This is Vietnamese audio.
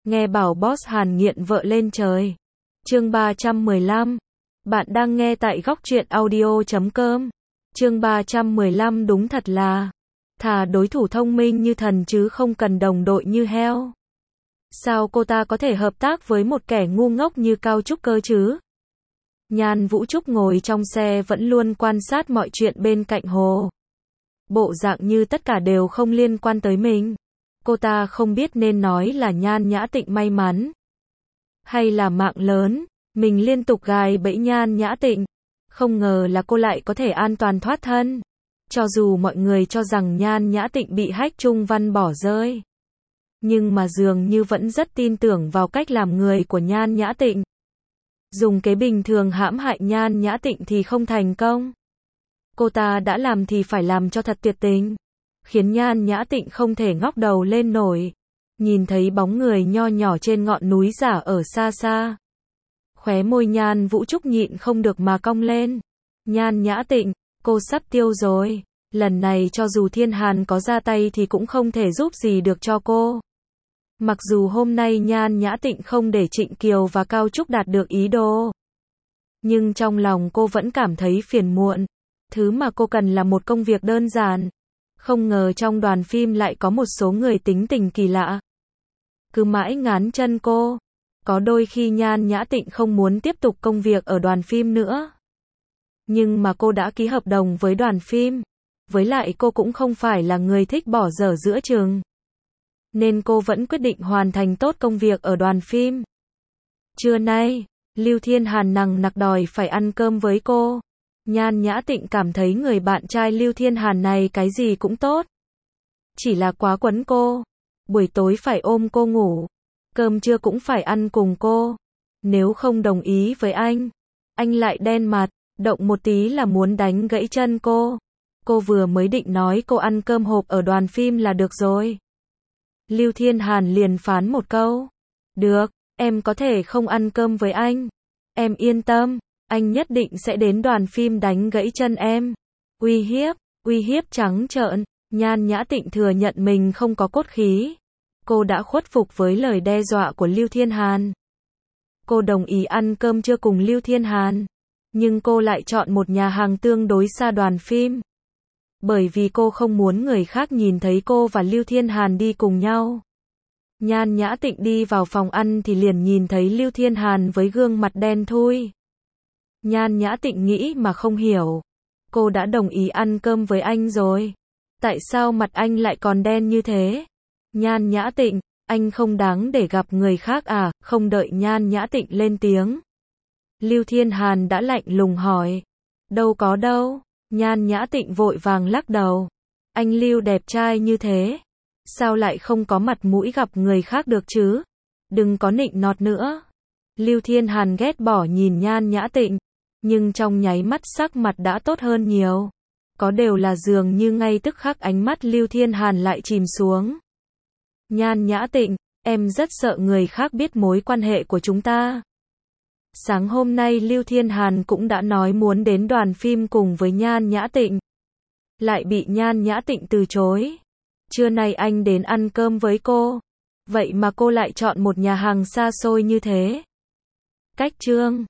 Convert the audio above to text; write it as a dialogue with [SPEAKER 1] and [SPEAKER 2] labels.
[SPEAKER 1] Nghe bảo boss Hàn nghiện vợ lên trời. Chương 315. Bạn đang nghe tại góc truyện audio.com. Chương 315 đúng thật là thà đối thủ thông minh như thần chứ không cần đồng đội như heo. Sao cô ta có thể hợp tác với một kẻ ngu ngốc như Cao Trúc cơ chứ? Nhan Vũ Trúc ngồi trong xe vẫn luôn quan sát mọi chuyện bên cạnh hồ. Bộ dạng như tất cả đều không liên quan tới mình. Cô ta không biết nên nói là Nhan Nhã Tịnh may mắn, hay là mạng lớn, mình liên tục gài bẫy Nhan Nhã Tịnh. Không ngờ là cô lại có thể an toàn thoát thân. Cho dù mọi người cho rằng Nhan Nhã Tịnh bị Hách Trung Văn bỏ rơi, nhưng mà dường như vẫn rất tin tưởng vào cách làm người của Nhan Nhã Tịnh. Dùng kế bình thường hãm hại Nhan Nhã Tịnh thì không thành công. Cô ta đã làm thì phải làm cho thật tuyệt tình, khiến Nhan Nhã Tịnh không thể ngóc đầu lên nổi. Nhìn thấy bóng người nho nhỏ trên ngọn núi giả ở xa xa, khóe môi Nhan Vũ Trúc nhịn không được mà cong lên. Nhan Nhã Tịnh, cô sắp tiêu rồi. Lần này cho dù Thiên Hàn có ra tay thì cũng không thể giúp gì được cho cô. Mặc dù hôm nay Nhan Nhã Tịnh không để Trịnh Kiều và Cao Trúc đạt được ý đồ, nhưng trong lòng cô vẫn cảm thấy phiền muộn. Thứ mà cô cần là một công việc đơn giản. Không ngờ trong đoàn phim lại có một số người tính tình kỳ lạ, cứ mãi ngán chân cô. Có đôi khi Nhan Nhã Tịnh không muốn tiếp tục công việc ở đoàn phim nữa, nhưng mà cô đã ký hợp đồng với đoàn phim. Với lại cô cũng không phải là người thích bỏ dở giữa chừng, nên cô vẫn quyết định hoàn thành tốt công việc ở đoàn phim. Trưa nay, Lưu Thiên Hàn nằng nặc đòi phải ăn cơm với cô. Nhan Nhã Tịnh cảm thấy người bạn trai Lưu Thiên Hàn này cái gì cũng tốt, chỉ là quá quấn cô. Buổi tối phải ôm cô ngủ, cơm trưa cũng phải ăn cùng cô. Nếu không đồng ý với anh lại đen mặt, động một tí là muốn đánh gãy chân cô. Cô vừa mới định nói cô ăn cơm hộp ở đoàn phim là được rồi, Lưu Thiên Hàn liền phán một câu. Được, em có thể không ăn cơm với anh. Em yên tâm, anh nhất định sẽ đến đoàn phim đánh gãy chân em. Uy hiếp trắng trợn. Nhan Nhã Tịnh thừa nhận mình không có cốt khí. Cô đã khuất phục với lời đe dọa của Lưu Thiên Hàn. Cô đồng ý ăn cơm trưa cùng Lưu Thiên Hàn, nhưng cô lại chọn một nhà hàng tương đối xa đoàn phim, bởi vì cô không muốn người khác nhìn thấy cô và Lưu Thiên Hàn đi cùng nhau. Nhan Nhã Tịnh đi vào phòng ăn thì liền nhìn thấy Lưu Thiên Hàn với gương mặt đen thui. Nhan Nhã Tịnh nghĩ mà không hiểu. Cô đã đồng ý ăn cơm với anh rồi, tại sao mặt anh lại còn đen như thế? Nhan Nhã Tịnh, anh không đáng để gặp người khác à? Không đợi Nhan Nhã Tịnh lên tiếng, Lưu Thiên Hàn đã lạnh lùng hỏi. Đâu có đâu. Nhan Nhã Tịnh vội vàng lắc đầu. Anh Lưu đẹp trai như thế, sao lại không có mặt mũi gặp người khác được chứ? Đừng có nịnh nọt nữa. Lưu Thiên Hàn ghét bỏ nhìn Nhan Nhã Tịnh, nhưng trong nháy mắt sắc mặt đã tốt hơn nhiều. Có điều là dường như ngay tức khắc ánh mắt Lưu Thiên Hàn lại chìm xuống. Nhan Nhã Tịnh, em rất sợ người khác biết mối quan hệ của chúng ta. Sáng hôm nay Lưu Thiên Hàn cũng đã nói muốn đến đoàn phim cùng với Nhan Nhã Tịnh, lại bị Nhan Nhã Tịnh từ chối. Trưa nay anh đến ăn cơm với cô, vậy mà cô lại chọn một nhà hàng xa xôi như thế. Cách chương